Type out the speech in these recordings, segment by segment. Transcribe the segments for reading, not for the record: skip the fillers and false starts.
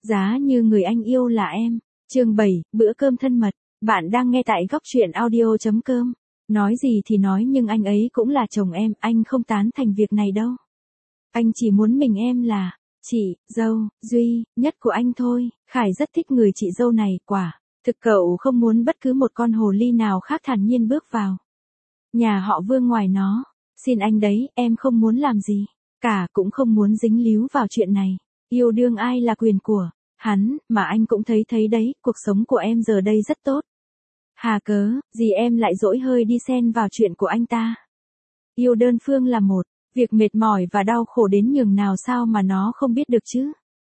Giá như người anh yêu là em. Chương 7, bữa cơm thân mật. Bạn đang nghe tại góc truyện audio.com. Nói gì thì nói nhưng anh ấy cũng là chồng em, anh không tán thành việc này đâu. Anh chỉ muốn mình em là chị dâu duy nhất của anh thôi. Khải rất thích người chị dâu này, quả thực cậu không muốn bất cứ một con hồ ly nào khác thản nhiên bước vào nhà họ Vương ngoài nó. Xin anh đấy, em không muốn làm gì cả, cũng không muốn dính líu vào chuyện này. Yêu đương ai là quyền của hắn, mà anh cũng thấy đấy, cuộc sống của em giờ đây rất tốt. Hà cớ, gì em lại dỗi hơi đi xen vào chuyện của anh ta. Yêu đơn phương là một việc mệt mỏi và đau khổ đến nhường nào sao mà nó không biết được chứ.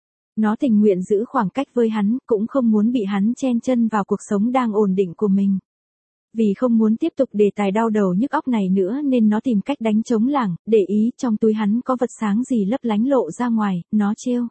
Nó tình nguyện giữ khoảng cách với hắn, cũng không muốn bị hắn chen chân vào cuộc sống đang ổn định của mình. Vì không muốn tiếp tục đề tài đau đầu nhức óc này nữa nên nó tìm cách đánh trống lảng, để ý trong túi hắn có vật sáng gì lấp lánh lộ ra ngoài, nó trêu.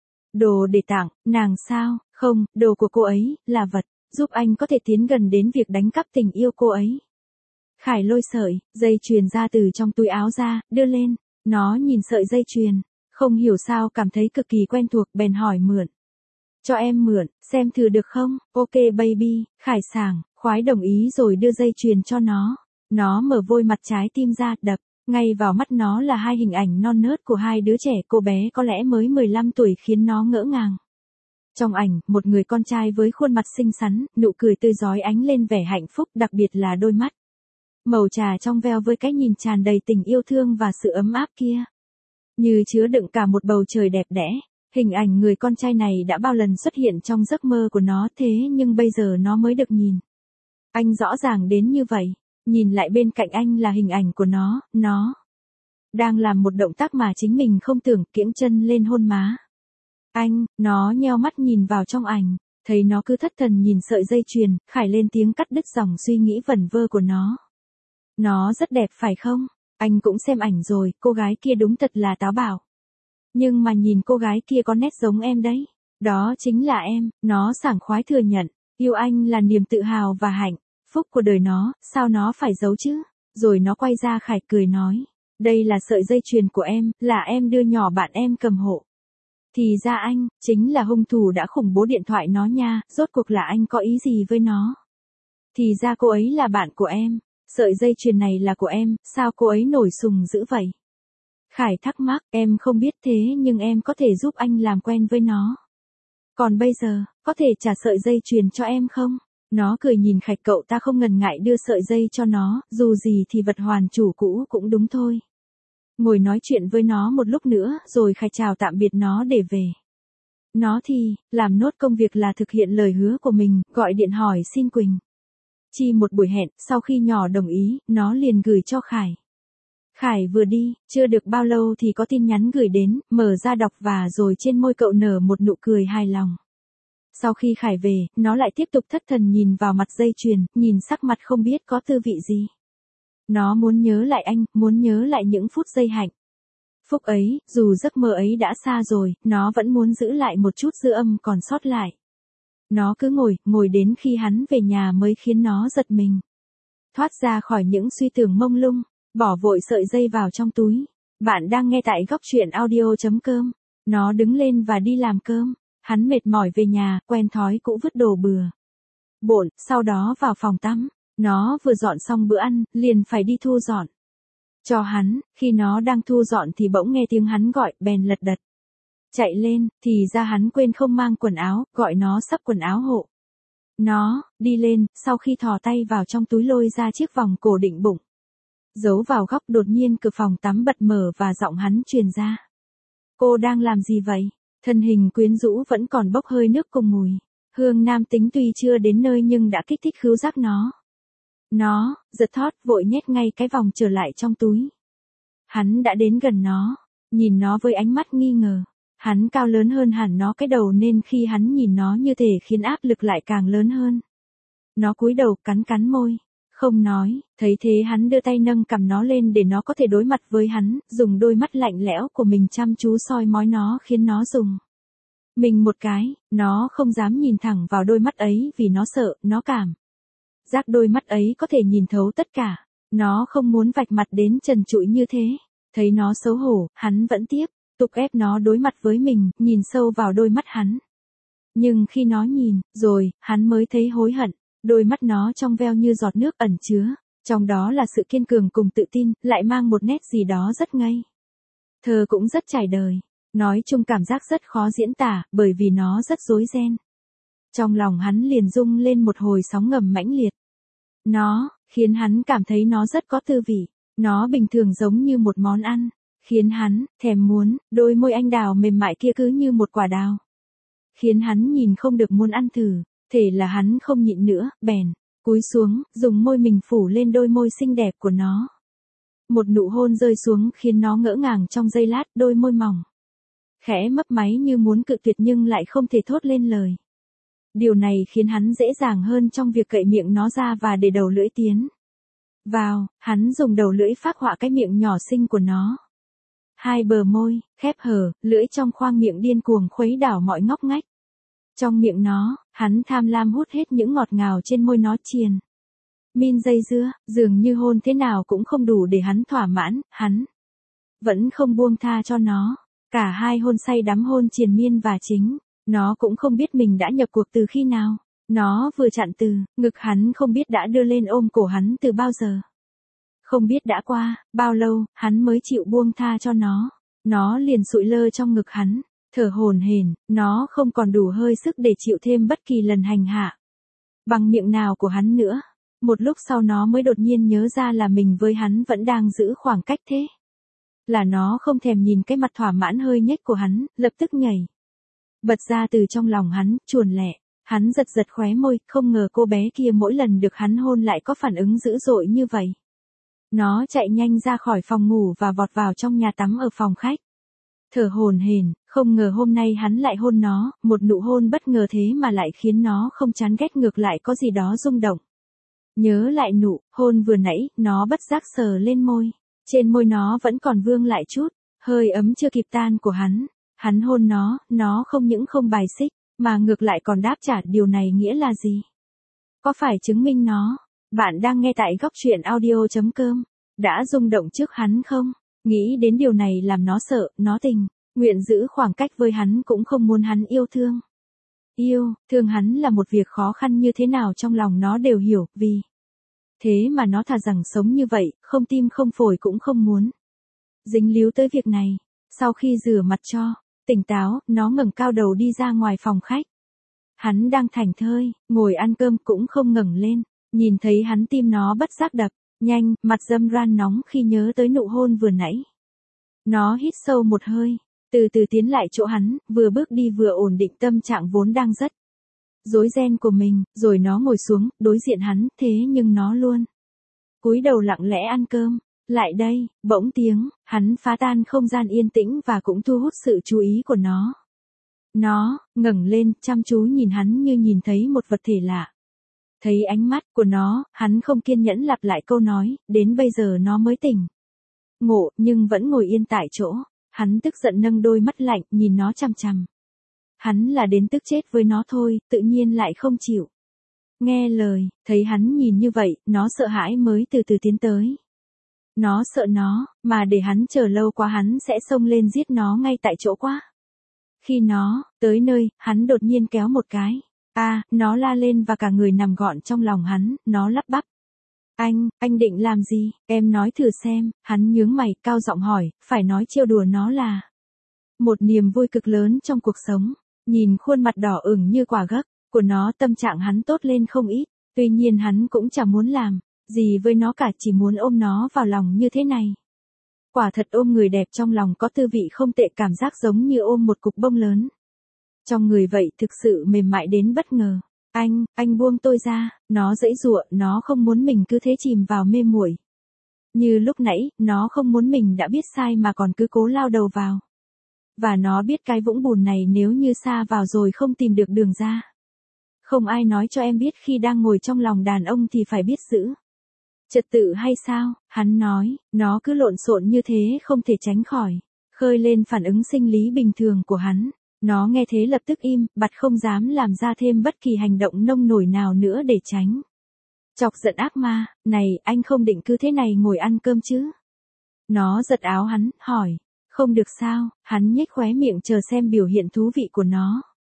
Đồ để tặng, nàng sao, không, đồ của cô ấy, là vật, giúp anh có thể tiến gần đến việc đánh cắp tình yêu cô ấy. Khải lôi sợi dây chuyền ra từ trong túi áo ra, đưa lên, nó nhìn sợi dây chuyền, không hiểu sao cảm thấy cực kỳ quen thuộc bèn hỏi mượn. Cho em mượn, xem thử được không? Ok baby, Khải sảng khoái đồng ý rồi đưa dây chuyền cho nó. Nó mở vôi mặt trái tim ra, đập ngay vào mắt nó là hai hình ảnh non nớt của hai đứa trẻ, cô bé có lẽ mới 15 tuổi khiến nó ngỡ ngàng. Trong ảnh, một người con trai với khuôn mặt xinh xắn, nụ cười tươi rói ánh lên vẻ hạnh phúc, đặc biệt là đôi mắt màu trà trong veo với cái nhìn tràn đầy tình yêu thương và sự ấm áp kia, như chứa đựng cả một bầu trời đẹp đẽ. Hình ảnh người con trai này đã bao lần xuất hiện trong giấc mơ của nó, thế nhưng bây giờ nó mới được nhìn anh rõ ràng đến như vậy. Nhìn lại bên cạnh anh là hình ảnh của nó đang làm một động tác mà chính mình không tưởng, kiễng chân lên hôn má anh. Nó nheo mắt nhìn vào trong ảnh, thấy nó cứ thất thần nhìn sợi dây chuyền. Khải lên tiếng cắt đứt dòng suy nghĩ vẩn vơ của nó. Nó rất đẹp phải không? Anh cũng xem ảnh rồi, cô gái kia đúng thật là táo bạo. Nhưng mà nhìn cô gái kia có nét giống em đấy. Đó chính là em, nó sảng khoái thừa nhận. Yêu anh là niềm tự hào và hạnh phúc của đời nó, sao nó phải giấu chứ? Rồi nó quay ra Khải cười nói, đây là sợi dây chuyền của em, là em đưa nhỏ bạn em cầm hộ. Thì ra anh, chính là hung thủ đã khủng bố điện thoại nó nha, rốt cuộc là anh có ý gì với nó? Thì ra cô ấy là bạn của em, sợi dây chuyền này là của em, sao cô ấy nổi sùng dữ vậy? Khải thắc mắc, em không biết thế nhưng em có thể giúp anh làm quen với nó. Còn bây giờ, có thể trả sợi dây chuyền cho em không? Nó cười nhìn Khải, cậu ta không ngần ngại đưa sợi dây cho nó, dù gì thì vật hoàn chủ cũ cũng đúng thôi. Ngồi nói chuyện với nó một lúc nữa, rồi Khải chào tạm biệt nó để về. Nó thì, làm nốt công việc là thực hiện lời hứa của mình, gọi điện hỏi xin Quỳnh Chi một buổi hẹn. Sau khi nhỏ đồng ý, nó liền gửi cho Khải. Khải vừa đi, chưa được bao lâu thì có tin nhắn gửi đến, mở ra đọc và rồi trên môi cậu nở một nụ cười hài lòng. Sau khi Khải về, nó lại tiếp tục thất thần nhìn vào mặt dây chuyền, nhìn sắc mặt không biết có tư vị gì. Nó muốn nhớ lại anh, muốn nhớ lại những phút giây hạnh phúc ấy, dù giấc mơ ấy đã xa rồi, nó vẫn muốn giữ lại một chút dư âm còn sót lại. Nó cứ ngồi đến khi hắn về nhà mới khiến nó giật mình. Thoát ra khỏi những suy tưởng mông lung, bỏ vội sợi dây vào trong túi. Bạn đang nghe tại góc truyện audio.com. Nó đứng lên và đi làm cơm. Hắn mệt mỏi về nhà, quen thói cũ vứt đồ bừa bộn, sau đó vào phòng tắm. Nó vừa dọn xong bữa ăn, liền phải đi thu dọn cho hắn. Khi nó đang thu dọn thì bỗng nghe tiếng hắn gọi, bèn lật đật chạy lên, thì ra hắn quên không mang quần áo, gọi nó xách quần áo hộ. Nó đi lên, sau khi thò tay vào trong túi lôi ra chiếc vòng cổ định bụng giấu vào góc, đột nhiên cửa phòng tắm bật mở và giọng hắn truyền ra. Cô đang làm gì vậy? Thân hình quyến rũ vẫn còn bốc hơi nước cùng mùi hương nam tính tuy chưa đến nơi nhưng đã kích thích khứu giác nó. Nó giật thót, vội nhét ngay cái vòng trở lại trong túi. Hắn đã đến gần nó, nhìn nó với ánh mắt nghi ngờ. Hắn cao lớn hơn hẳn nó cái đầu nên khi hắn nhìn nó như thể khiến áp lực lại càng lớn hơn. Nó cúi đầu cắn môi, không nói. Thấy thế hắn đưa tay nâng cằm nó lên để nó có thể đối mặt với hắn, dùng đôi mắt lạnh lẽo của mình chăm chú soi mói nó khiến nó rùng mình một cái. Nó không dám nhìn thẳng vào đôi mắt ấy vì nó sợ, nó cảm giác đôi mắt ấy có thể nhìn thấu tất cả. Nó không muốn vạch mặt đến trần trụi như thế. Thấy nó xấu hổ, hắn vẫn tiếp tục ép nó đối mặt với mình, nhìn sâu vào đôi mắt hắn. Nhưng khi nó nhìn, rồi, hắn mới thấy hối hận. Đôi mắt nó trong veo như giọt nước ẩn chứa. Trong đó là sự kiên cường cùng tự tin, lại mang một nét gì đó rất ngây thơ cũng rất trải đời. Nói chung cảm giác rất khó diễn tả, bởi vì nó rất rối ren. Trong lòng hắn liền rung lên một hồi sóng ngầm mãnh liệt. Nó, khiến hắn cảm thấy nó rất có tư vị. Nó bình thường giống như một món ăn, khiến hắn thèm muốn, đôi môi anh đào mềm mại kia cứ như một quả đào. Khiến hắn nhìn không được muốn ăn thử, thể là hắn không nhịn nữa, bèn cúi xuống, dùng môi mình phủ lên đôi môi xinh đẹp của nó. Một nụ hôn rơi xuống khiến nó ngỡ ngàng trong giây lát, đôi môi mỏng khẽ mấp máy như muốn cự tuyệt nhưng lại không thể thốt lên lời. Điều này khiến hắn dễ dàng hơn trong việc cậy miệng nó ra và để đầu lưỡi tiến vào, hắn dùng đầu lưỡi phác họa cái miệng nhỏ xinh của nó. Hai bờ môi, khép hờ, lưỡi trong khoang miệng điên cuồng khuấy đảo mọi ngóc ngách. Trong miệng nó, hắn tham lam hút hết những ngọt ngào trên môi nó triền min dây dưa, dường như hôn thế nào cũng không đủ để hắn thỏa mãn, hắn vẫn không buông tha cho nó. Cả hai hôn say đắm hôn triền miên và chính, nó cũng không biết mình đã nhập cuộc từ khi nào. Nó vừa chặn từ, ngực hắn không biết đã đưa lên ôm cổ hắn từ bao giờ. Không biết đã qua, bao lâu, hắn mới chịu buông tha cho nó. Nó liền sụi lơ trong ngực hắn, thở hổn hển, nó không còn đủ hơi sức để chịu thêm bất kỳ lần hành hạ bằng miệng nào của hắn nữa. Một lúc sau nó mới đột nhiên nhớ ra là mình với hắn vẫn đang giữ khoảng cách thế. Là nó không thèm nhìn cái mặt thỏa mãn hơi nhếch của hắn, lập tức nhảy bật ra từ trong lòng hắn, chuồn lẹ. Hắn giật giật khóe môi, không ngờ cô bé kia mỗi lần được hắn hôn lại có phản ứng dữ dội như vậy. Nó chạy nhanh ra khỏi phòng ngủ và vọt vào trong nhà tắm ở phòng khách. Thở hổn hển, không ngờ hôm nay hắn lại hôn nó, một nụ hôn bất ngờ thế mà lại khiến nó không chán ghét, ngược lại có gì đó rung động. Nhớ lại nụ hôn vừa nãy, nó bất giác sờ lên môi. Trên môi nó vẫn còn vương lại chút hơi ấm chưa kịp tan của hắn. Hắn hôn nó không những không bài xích, mà ngược lại còn đáp trả. Điều này nghĩa là gì? Có phải chứng minh nó, bạn đang nghe tại góc truyện audio.com, đã rung động trước hắn không? Nghĩ đến điều này làm nó sợ, nó tình nguyện giữ khoảng cách với hắn, cũng không muốn hắn yêu thương. Yêu thương hắn là một việc khó khăn như thế nào trong lòng nó đều hiểu, vì thế mà nó thà rằng sống như vậy, không tim không phổi cũng không muốn dính líu tới việc này. Sau khi rửa mặt cho tỉnh táo, nó ngẩng cao đầu đi ra ngoài phòng khách. Hắn đang thảnh thơi, ngồi ăn cơm cũng không ngẩng lên. Nhìn thấy hắn tim nó bất giác đập nhanh, mặt râm ran nóng khi nhớ tới nụ hôn vừa nãy. Nó hít sâu một hơi, từ từ tiến lại chỗ hắn, vừa bước đi vừa ổn định tâm trạng vốn đang rất rối ren của mình, rồi nó ngồi xuống, đối diện hắn, thế nhưng nó luôn cúi đầu lặng lẽ ăn cơm. Lại đây, bỗng tiếng, hắn phá tan không gian yên tĩnh và cũng thu hút sự chú ý của nó. Nó ngẩng lên, chăm chú nhìn hắn như nhìn thấy một vật thể lạ. Thấy ánh mắt của nó, hắn không kiên nhẫn lặp lại câu nói, đến bây giờ nó mới tỉnh ngộ, nhưng vẫn ngồi yên tại chỗ. Hắn tức giận nâng đôi mắt lạnh, nhìn nó chằm chằm. Hắn là đến tức chết với nó thôi, tự nhiên lại không chịu nghe lời. Thấy hắn nhìn như vậy, nó sợ hãi mới từ từ tiến tới. Nó sợ nó, mà để hắn chờ lâu quá hắn sẽ xông lên giết nó ngay tại chỗ quá. Khi nó tới nơi, hắn đột nhiên kéo một cái. Nó la lên và cả người nằm gọn trong lòng hắn. Nó lắp bắp. Anh định làm gì? Em nói thử xem. Hắn nhướng mày, cao giọng hỏi, phải nói trêu đùa nó là một niềm vui cực lớn trong cuộc sống. Nhìn khuôn mặt đỏ ửng như quả gấc của nó, tâm trạng hắn tốt lên không ít. Tuy nhiên hắn cũng chẳng muốn làm gì với nó cả, chỉ muốn ôm nó vào lòng như thế này. Quả thật ôm người đẹp trong lòng có tư vị không tệ, cảm giác giống như ôm một cục bông lớn trong người vậy, thực sự mềm mại đến bất ngờ. Anh buông tôi ra. Nó giãy giụa, nó không muốn mình cứ thế chìm vào mê muội như lúc nãy. Nó không muốn mình đã biết sai mà còn cứ cố lao đầu vào. Và nó biết cái vũng bùn này nếu như sa vào rồi không tìm được đường ra. Không ai nói cho em biết khi đang ngồi trong lòng đàn ông thì phải biết giữ trật tự hay sao? Hắn nói, nó cứ lộn xộn như thế không thể tránh khỏi khơi lên phản ứng sinh lý bình thường của hắn. Nó nghe thế lập tức im bặt, không dám làm ra thêm bất kỳ hành động nông nổi nào nữa để tránh chọc giận ác ma. Này, anh không định cứ thế này ngồi ăn cơm chứ? Nó giật áo hắn, hỏi. Không được sao? Hắn nhếch khóe miệng chờ xem biểu hiện thú vị của nó.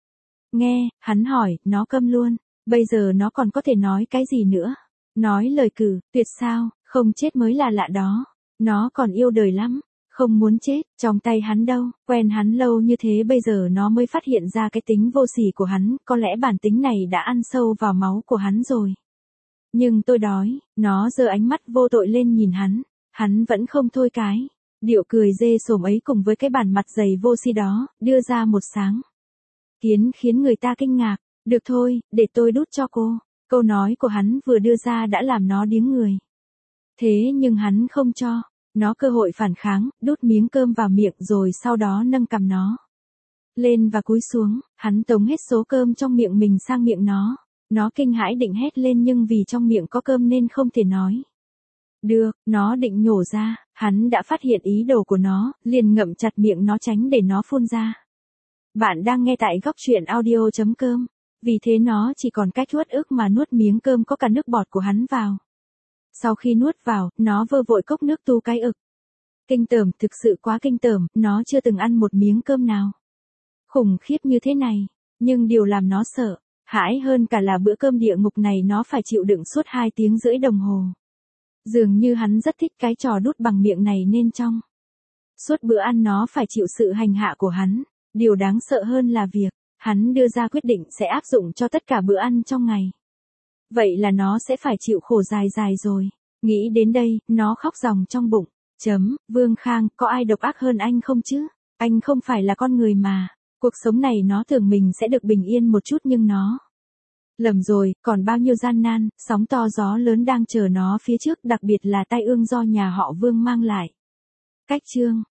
Nghe, hắn hỏi, nó câm luôn. Bây giờ nó còn có thể nói cái gì nữa? Nói lời cử, tuyệt sao, không chết mới là lạ đó. Nó còn yêu đời lắm, không muốn chết, trong tay hắn đâu, quen hắn lâu như thế bây giờ nó mới phát hiện ra cái tính vô sỉ của hắn, có lẽ bản tính này đã ăn sâu vào máu của hắn rồi. Nhưng tôi đói, nó giơ ánh mắt vô tội lên nhìn hắn vẫn không thôi cái. Điệu cười dê sồm ấy cùng với cái bản mặt dày vô si đó, đưa ra một sáng kiến khiến người ta kinh ngạc. Được thôi, để tôi đút cho cô. Câu nói của hắn vừa đưa ra đã làm nó điếng người. Thế nhưng hắn không cho. Nó cơ hội phản kháng, đút miếng cơm vào miệng rồi sau đó nâng cằm nó lên và cúi xuống, hắn tống hết số cơm trong miệng mình sang miệng nó. Nó kinh hãi định hét lên nhưng vì trong miệng có cơm nên không thể nói được, nó định nhổ ra, hắn đã phát hiện ý đồ của nó, liền ngậm chặt miệng nó tránh để nó phun ra. Bạn đang nghe tại góc truyện audio.com, vì thế nó chỉ còn cách uất ức mà nuốt miếng cơm có cả nước bọt của hắn vào. Sau khi nuốt vào, nó vơ vội cốc nước tu cái ực. Kinh tởm, thực sự quá kinh tởm, nó chưa từng ăn một miếng cơm nào khủng khiếp như thế này, nhưng điều làm nó sợ hãi hơn cả là bữa cơm địa ngục này nó phải chịu đựng suốt 2 tiếng rưỡi đồng hồ. Dường như hắn rất thích cái trò đút bằng miệng này nên trong suốt bữa ăn nó phải chịu sự hành hạ của hắn. Điều đáng sợ hơn là việc hắn đưa ra quyết định sẽ áp dụng cho tất cả bữa ăn trong ngày. Vậy là nó sẽ phải chịu khổ dài dài rồi. Nghĩ đến đây, nó khóc ròng trong bụng. Vương Khang, có ai độc ác hơn anh không chứ? Anh không phải là con người mà. Cuộc sống này nó tưởng mình sẽ được bình yên một chút nhưng nó lầm rồi, còn bao nhiêu gian nan, sóng to gió lớn đang chờ nó phía trước, đặc biệt là tai ương do nhà họ Vương mang lại. Cách chương